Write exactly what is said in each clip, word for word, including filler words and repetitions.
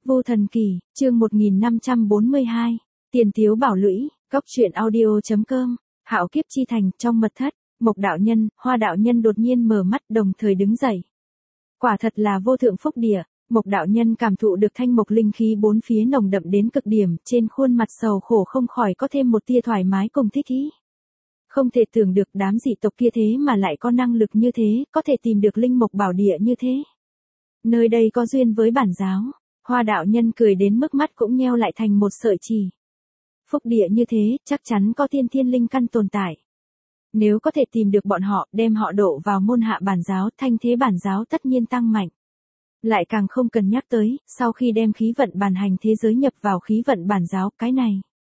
Vô Thần Kỳ, chương một nghìn năm trăm bốn mươi hai, Tiền Tiếu Bảo Lũy, Cóc truyện audio chấm com, Hạo Kiếp Chi Thành. Trong mật thất, Mộc đạo nhân, Hoa đạo nhân đột nhiên mở mắt đồng thời đứng dậy. Quả thật là vô thượng phúc địa, Mộc đạo nhân cảm thụ được thanh mộc linh khí bốn phía nồng đậm đến cực điểm, trên khuôn mặt sầu khổ không khỏi có thêm một tia thoải mái cùng thích ý. Không thể tưởng được đám dị tộc kia thế mà lại có năng lực như thế, có thể tìm được linh mộc bảo địa như thế. Nơi đây có duyên với bản giáo. Hoa đạo nhân cười đến mức mắt cũng nheo lại thành một sợi chỉ. Phúc địa như thế, chắc chắn có tiên thiên linh căn tồn tại. Nếu có thể tìm được bọn họ, đem họ độ vào môn hạ bản giáo, thanh thế bản giáo tất nhiên tăng mạnh. Lại càng không cần nhắc tới, sau khi đem khí vận bản hành thế giới nhập vào khí vận bản giáo, cái này.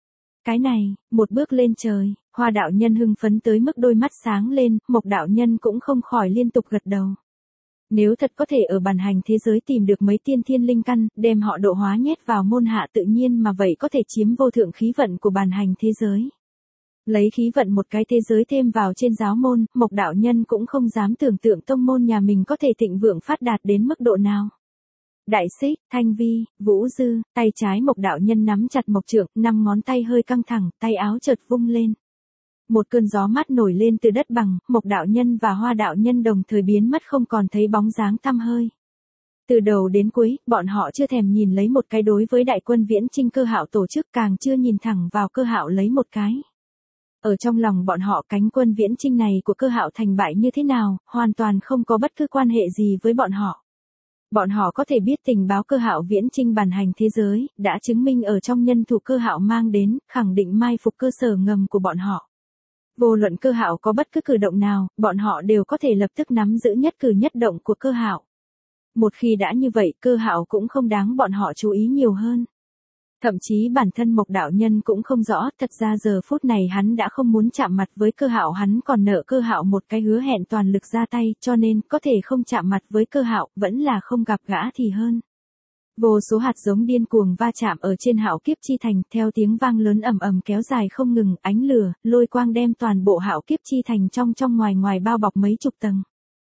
Cái này, một bước lên trời, Hoa đạo nhân hưng phấn tới mức đôi mắt sáng lên, Mộc đạo nhân cũng không khỏi liên tục gật đầu. Nếu thật có thể ở bản hành thế giới tìm được mấy tiên thiên linh căn, đem họ độ hóa nhét vào môn hạ tự nhiên mà vậy có thể chiếm vô thượng khí vận của bản hành thế giới. Lấy khí vận một cái thế giới thêm vào trên giáo môn, Mộc đạo nhân cũng không dám tưởng tượng tông môn nhà mình có thể thịnh vượng phát đạt đến mức độ nào. Đại Xích, Thanh Vi, Vũ Dư, tay trái Mộc đạo nhân nắm chặt mộc trượng, năm ngón tay hơi căng thẳng, tay áo chợt vung lên. Một cơn gió mát nổi lên từ đất bằng, Mộc đạo nhân và Hoa đạo nhân đồng thời biến mất không còn thấy bóng dáng tăm hơi. Từ đầu đến cuối, bọn họ chưa thèm nhìn lấy một cái đối với đại quân Viễn Chinh Cơ Hạo tổ chức, càng chưa nhìn thẳng vào Cơ Hạo lấy một cái. Ở trong lòng bọn họ, cánh quân Viễn Chinh này của Cơ Hạo thành bại như thế nào, hoàn toàn không có bất cứ quan hệ gì với bọn họ. Bọn họ có thể biết tình báo Cơ Hạo Viễn Chinh bản hành thế giới, đã chứng minh ở trong nhân thủ Cơ Hạo mang đến, khẳng định mai phục cơ sở ngầm của bọn họ. Vô luận Cơ Hạo có bất cứ cử động nào, bọn họ đều có thể lập tức nắm giữ nhất cử nhất động của Cơ Hạo. Một khi đã như vậy, Cơ Hạo cũng không đáng bọn họ chú ý nhiều hơn. Thậm chí bản thân Mộc đạo nhân cũng không rõ, thật ra giờ phút này hắn đã không muốn chạm mặt với Cơ Hạo, hắn còn nợ Cơ Hạo một cái hứa hẹn toàn lực ra tay, cho nên có thể không chạm mặt với Cơ Hạo, vẫn là không gặp gã thì hơn. Vô số hạt giống điên cuồng va chạm ở trên Hạo Kiếp Chi Thành, theo tiếng vang lớn ầm ầm kéo dài không ngừng, ánh lửa, lôi quang đem toàn bộ Hạo Kiếp Chi Thành trong trong ngoài ngoài bao bọc mấy chục tầng.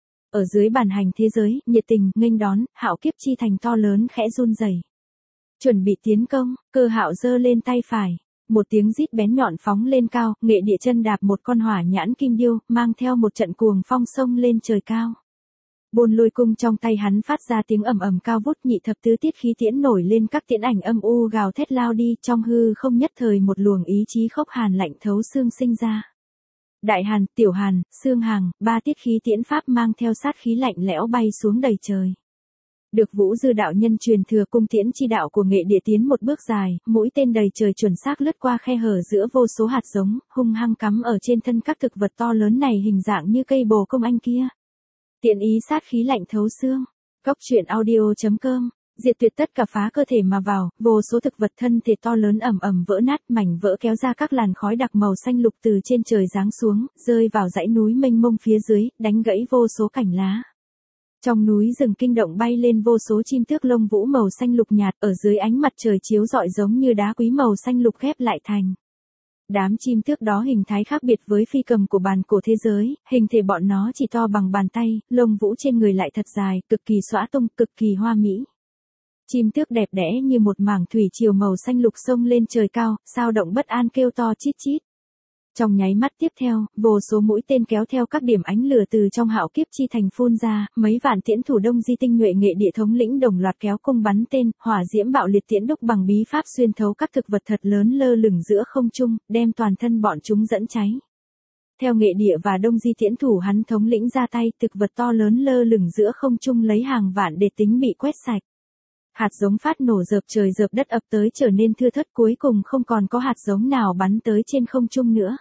Ở dưới bản hành thế giới, nhiệt tình nghênh đón, Hạo Kiếp Chi Thành to lớn khẽ run rẩy. Chuẩn bị tiến công, Cơ Hạo giơ lên tay phải, một tiếng rít bén nhọn phóng lên cao, Nghệ Địa chân đạp một con hỏa nhãn kim điêu, mang theo một trận cuồng phong xông lên trời cao. Bôn Lôi cung trong tay hắn phát ra tiếng ầm ầm cao vút, nhị thập tứ tiết khí tiễn nổi lên, các tiễn ảnh âm u gào thét lao đi, trong hư không nhất thời một luồng ý chí khốc hàn lạnh thấu xương sinh ra. Đại Hàn, Tiểu Hàn, Xương Hàng, ba tiết khí tiễn pháp mang theo sát khí lạnh lẽo bay xuống đầy trời. Được Vũ Dư đạo nhân truyền thừa cung tiễn chi đạo của Nghệ Địa tiến một bước dài, mũi tên đầy trời chuẩn xác lướt qua khe hở giữa vô số hạt giống, hung hăng cắm ở trên thân các thực vật to lớn này hình dạng như cây bồ công anh kia. Tiện ý sát khí lạnh thấu xương. Cóc truyện audio chấm com, diệt tuyệt tất cả phá cơ thể mà vào, vô số thực vật thân thể to lớn ầm ầm vỡ nát, mảnh vỡ kéo ra các làn khói đặc màu xanh lục từ trên trời giáng xuống, rơi vào dãy núi mênh mông phía dưới, đánh gãy vô số cành lá. Trong núi rừng kinh động bay lên vô số chim tước lông vũ màu xanh lục nhạt, ở dưới ánh mặt trời chiếu rọi giống như đá quý màu xanh lục ghép lại thành. Đám chim tước đó hình thái khác biệt với phi cầm của bàn cổ thế giới, hình thể bọn nó chỉ to bằng bàn tay, lông vũ trên người lại thật dài, cực kỳ xõa tung, cực kỳ hoa mỹ. Chim tước đẹp đẽ như một mảng thủy triều màu xanh lục xông lên trời cao, sao động bất an kêu to chít chít. Trong nháy mắt tiếp theo, vô số mũi tên kéo theo các điểm ánh lửa từ trong Hạo Kiếp Chi Thành phun ra, mấy vạn tiễn thủ Đông Di tinh nhuệ Nghệ Địa thống lĩnh đồng loạt kéo cung bắn tên, hỏa diễm bạo liệt tiễn đúc bằng bí pháp xuyên thấu các thực vật thật lớn lơ lửng giữa không trung, đem toàn thân bọn chúng dẫn cháy. Theo Nghệ Địa và Đông Di tiễn thủ hắn thống lĩnh ra tay, thực vật to lớn lơ lửng giữa không trung lấy hàng vạn để tính bị quét sạch. Hạt giống phát nổ dợp trời dợp đất ập tới trở nên thưa thớt, cuối cùng không còn có hạt giống nào bắn tới trên không trung nữa.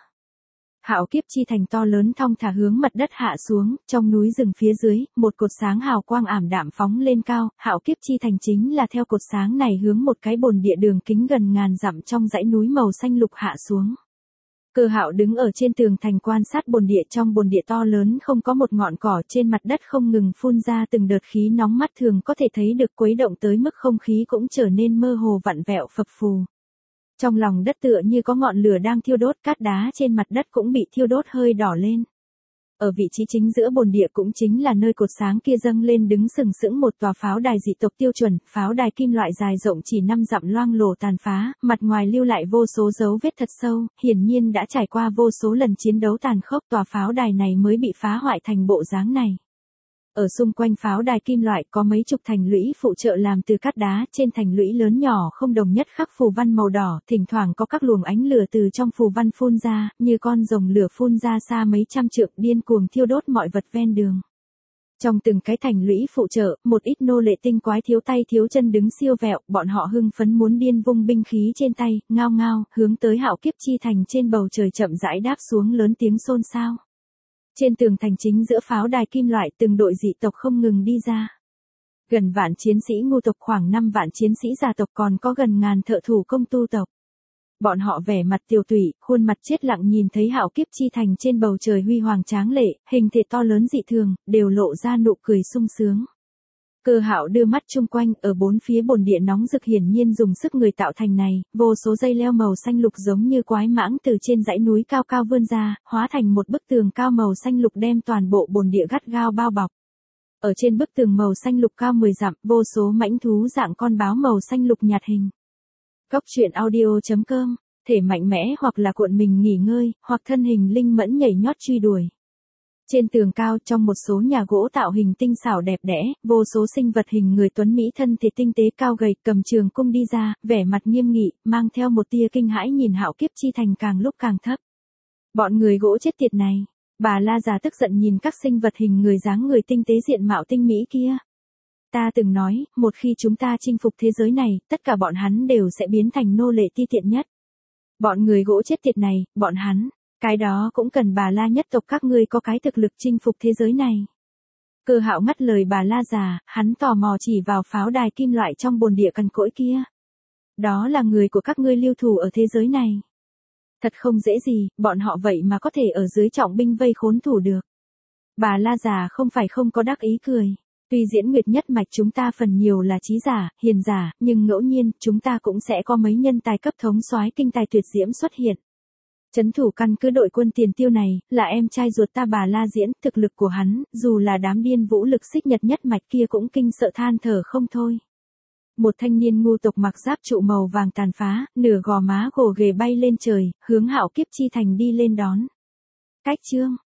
Hạo Kiếp Chi Thành to lớn thong thả hướng mặt đất hạ xuống, trong núi rừng phía dưới, một cột sáng hào quang ảm đạm phóng lên cao, Hạo Kiếp Chi Thành chính là theo cột sáng này hướng một cái bồn địa đường kính gần ngàn dặm trong dãy núi màu xanh lục hạ xuống. Cơ Hạo đứng ở trên tường thành quan sát bồn địa, trong bồn địa to lớn không có một ngọn cỏ, trên mặt đất không ngừng phun ra từng đợt khí nóng mắt thường có thể thấy được quấy động tới mức không khí cũng trở nên mơ hồ vặn vẹo phập phù. Trong lòng đất tựa như có ngọn lửa đang thiêu đốt, cát đá trên mặt đất cũng bị thiêu đốt hơi đỏ lên. Ở vị trí chính giữa bồn địa cũng chính là nơi cột sáng kia dâng lên đứng sừng sững một tòa pháo đài dị tộc tiêu chuẩn, pháo đài kim loại dài rộng chỉ năm dặm loang lổ tàn phá, mặt ngoài lưu lại vô số dấu vết thật sâu, hiển nhiên đã trải qua vô số lần chiến đấu tàn khốc, tòa pháo đài này mới bị phá hoại thành bộ dáng này. Ở xung quanh pháo đài kim loại có mấy chục thành lũy phụ trợ làm từ cát đá, trên thành lũy lớn nhỏ không đồng nhất khắc phù văn màu đỏ, thỉnh thoảng có các luồng ánh lửa từ trong phù văn phun ra, như con rồng lửa phun ra xa mấy trăm trượng điên cuồng thiêu đốt mọi vật ven đường. Trong từng cái thành lũy phụ trợ, một ít nô lệ tinh quái thiếu tay thiếu chân đứng siêu vẹo, bọn họ hưng phấn muốn điên vung binh khí trên tay, ngao ngao, hướng tới Hạo Kiếp Chi Thành trên bầu trời chậm rãi đáp xuống lớn tiếng xôn xao. Trên tường thành chính giữa pháo đài kim loại từng đội dị tộc không ngừng đi ra. Gần vạn chiến sĩ ngu tộc, khoảng năm vạn chiến sĩ già tộc, còn có gần ngàn thợ thủ công tu tộc. Bọn họ vẻ mặt tiều tụy, khuôn mặt chết lặng nhìn thấy Hạo Kiếp Chi Thành trên bầu trời huy hoàng tráng lệ, hình thể to lớn dị thường, đều lộ ra nụ cười sung sướng. Cơ Hạo đưa mắt chung quanh, ở bốn phía bồn địa nóng rực hiển nhiên dùng sức người tạo thành này, vô số dây leo màu xanh lục giống như quái mãng từ trên dãy núi cao cao vươn ra, hóa thành một bức tường cao màu xanh lục đem toàn bộ bồn địa gắt gao bao bọc. Ở trên bức tường màu xanh lục cao mười dặm, vô số mãnh thú dạng con báo màu xanh lục nhạt hình. Góc truyện audio chấm com, thể mạnh mẽ hoặc là cuộn mình nghỉ ngơi, hoặc thân hình linh mẫn nhảy nhót truy đuổi. Trên tường cao, trong một số nhà gỗ tạo hình tinh xảo đẹp đẽ, vô số sinh vật hình người tuấn mỹ thân thể tinh tế cao gầy, cầm trường cung đi ra, vẻ mặt nghiêm nghị, mang theo một tia kinh hãi nhìn Hạo Kiếp Chi Thành càng lúc càng thấp. Bọn người gỗ chết tiệt này, bà La già tức giận nhìn các sinh vật hình người dáng người tinh tế diện mạo tinh mỹ kia. Ta từng nói, một khi chúng ta chinh phục thế giới này, tất cả bọn hắn đều sẽ biến thành nô lệ ti tiện nhất. Bọn người gỗ chết tiệt này, bọn hắn, cái đó cũng cần bà La nhất tộc các ngươi có cái thực lực chinh phục thế giới này. Cơ Hạo ngắt lời bà La già, hắn tò mò chỉ vào pháo đài kim loại trong bồn địa cằn cỗi kia. Đó là người của các ngươi lưu thủ ở thế giới này. Thật không dễ gì, bọn họ vậy mà có thể ở dưới trọng binh vây khốn thủ được. Bà La già không phải không có đắc ý cười. Tuy diễn nguyệt nhất mạch chúng ta phần nhiều là trí giả, hiền giả, nhưng ngẫu nhiên, chúng ta cũng sẽ có mấy nhân tài cấp thống soái kinh tài tuyệt diễm xuất hiện. Trấn thủ căn cứ đội quân Tiền Tiêu này, là em trai ruột ta bà La Diễn, thực lực của hắn, dù là đám điên vũ lực xích nhật nhất mạch kia cũng kinh sợ than thở không thôi. Một thanh niên ngu tộc mặc giáp trụ màu vàng tàn phá, nửa gò má gồ ghề bay lên trời, hướng Hạo Kiếp Chi Thành đi lên đón. Cách chương